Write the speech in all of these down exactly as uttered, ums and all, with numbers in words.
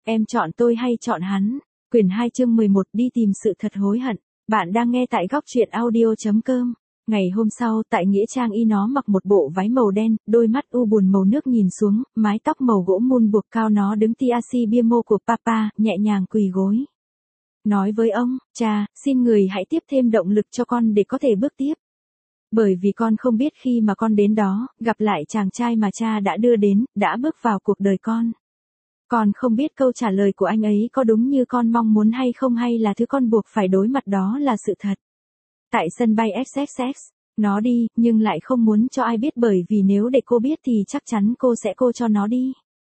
Em chọn tôi hay chọn hắn? Quyển hai chương mười một đi tìm sự thật hối hận. Bạn đang nghe tại góc truyện audio chấm com. Ngày hôm sau, tại nghĩa trang y nó mặc một bộ váy màu đen, đôi mắt u buồn màu nước nhìn xuống, mái tóc màu gỗ mun buộc cao nó đứng tiasi bia mô của papa, nhẹ nhàng quỳ gối. Nói với ông, cha, xin người hãy tiếp thêm động lực cho con để có thể bước tiếp. Bởi vì con không biết khi mà con đến đó, gặp lại chàng trai mà cha đã đưa đến, đã bước vào cuộc đời con. Con không biết câu trả lời của anh ấy có đúng như con mong muốn hay không, hay là thứ con buộc phải đối mặt đó là sự thật. Tại sân bay ích ích ích, nó đi, nhưng lại không muốn cho ai biết, bởi vì nếu để cô biết thì chắc chắn cô sẽ cô cho nó đi.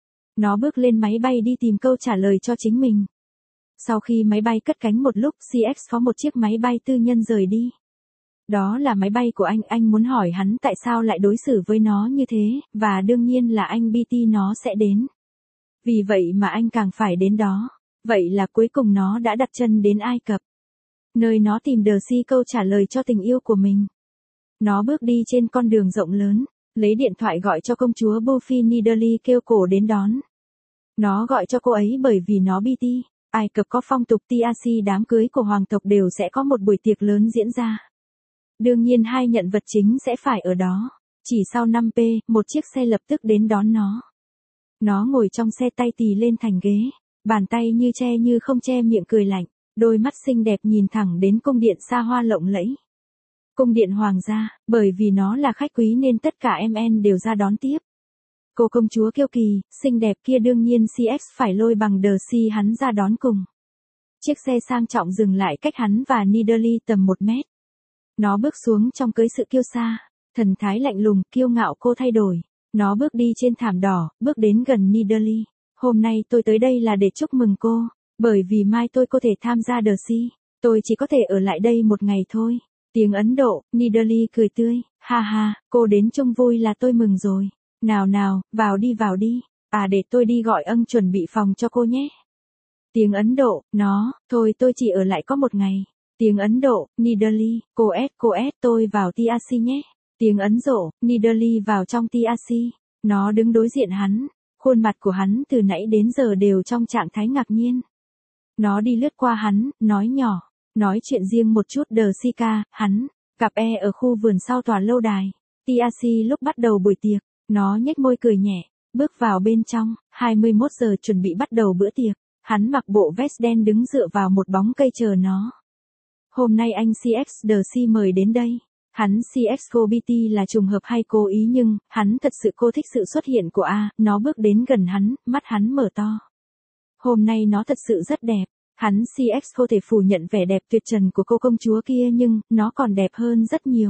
Nó bước lên máy bay đi tìm câu trả lời cho chính mình. Sau khi máy bay cất cánh một lúc, xê ích có một chiếc máy bay tư nhân rời đi. Đó là máy bay của anh, anh muốn hỏi hắn tại sao lại đối xử với nó như thế, và đương nhiên là anh bê tê nó sẽ đến. Vì vậy mà anh càng phải đến đó. Vậy là cuối cùng nó đã đặt chân đến Ai Cập, nơi nó tìm được si câu trả lời cho tình yêu của mình. Nó bước đi trên con đường rộng lớn, lấy điện thoại gọi cho công chúa Buffy Nidalee kêu cổ đến đón. Nó gọi cho cô ấy bởi vì nó bê tê. Ai Cập có phong tục tiasi, đám cưới của hoàng tộc đều sẽ có một buổi tiệc lớn diễn ra. Đương nhiên hai nhân vật chính sẽ phải ở đó. Chỉ sau năm phút, một chiếc xe lập tức đến đón nó. Nó ngồi trong xe, tay tì lên thành ghế, bàn tay như che như không che, miệng cười lạnh, đôi mắt xinh đẹp nhìn thẳng đến cung điện xa hoa lộng lẫy. Cung điện hoàng gia, bởi vì nó là khách quý nên tất cả em en đều ra đón tiếp. Cô công chúa kiêu kỳ, xinh đẹp kia đương nhiên xê ích phải lôi bằng đờ si hắn ra đón cùng. Chiếc xe sang trọng dừng lại cách hắn và Nidalee tầm một mét. Nó bước xuống trong cưới sự kiêu sa, thần thái lạnh lùng, kiêu ngạo cô thay đổi. Nó bước đi trên thảm đỏ, bước đến gần Nidalee. Hôm nay tôi tới đây là để chúc mừng cô, bởi vì mai tôi có thể tham gia đờ si. Tôi chỉ có thể ở lại đây một ngày thôi. Tiếng Ấn Độ, Nidalee cười tươi, ha ha, cô đến chung vui là tôi mừng rồi. Nào nào, vào đi vào đi, à để tôi đi gọi ân chuẩn bị phòng cho cô nhé. Tiếng Ấn Độ, nó, thôi tôi chỉ ở lại có một ngày. Tiếng Ấn Độ, Nidalee, cô S cô S tôi vào tiasi nhé. Tiếng Ấn Độ, Nidalee vào trong tiasi. Nó đứng đối diện hắn, khuôn mặt của hắn từ nãy đến giờ đều trong trạng thái ngạc nhiên. Nó đi lướt qua hắn, nói nhỏ, nói chuyện riêng một chút đờ si ca, hắn, gặp e ở khu vườn sau tòa lâu đài. tiasi lúc bắt đầu buổi tiệc, nó nhếch môi cười nhẹ, bước vào bên trong, hai mươi mốt giờ chuẩn bị bắt đầu bữa tiệc. Hắn mặc bộ vest đen đứng dựa vào một bóng cây chờ nó. Hôm nay anh xê ích đờ si mời đến đây. Hắn xê ích cô bê tê là trùng hợp hay cố ý, nhưng hắn thật sự cô thích sự xuất hiện của A. Nó bước đến gần hắn, mắt hắn mở to. Hôm nay nó thật sự rất đẹp. Hắn xê ích không thể phủ nhận vẻ đẹp tuyệt trần của cô công chúa kia, nhưng nó còn đẹp hơn rất nhiều.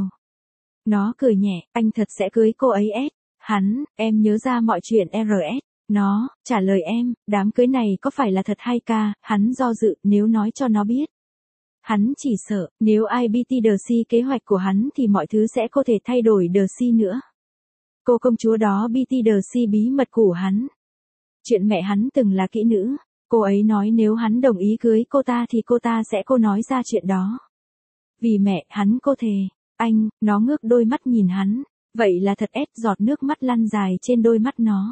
Nó cười nhẹ, anh thật sẽ cưới cô ấy S. Hắn, em nhớ ra mọi chuyện rờ ét. Nó, trả lời em, đám cưới này có phải là thật hay ca? Hắn do dự, nếu nói cho nó biết. Hắn chỉ sợ, nếu ai bê tê đờ si kế hoạch của hắn thì mọi thứ sẽ có thể thay đổi đờ si nữa. Cô công chúa đó bê tê đờ si bí mật của hắn. Chuyện mẹ hắn từng là kỹ nữ. Cô ấy nói nếu hắn đồng ý cưới cô ta thì cô ta sẽ cô nói ra chuyện đó. Vì mẹ hắn cô thề. Anh, nó ngước đôi mắt nhìn hắn. Vậy là thật ép, giọt nước mắt lăn dài trên đôi mắt nó.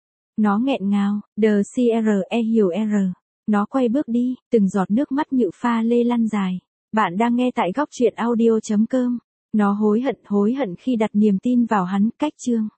Nó nghẹn ngào, đờ si rờ e hiểu R. Nó quay bước đi, từng giọt nước mắt nhự pha lê lăn dài. Bạn đang nghe tại góc truyện audio chấm com. Nó hối hận hối hận khi đặt niềm tin vào hắn. Cách chương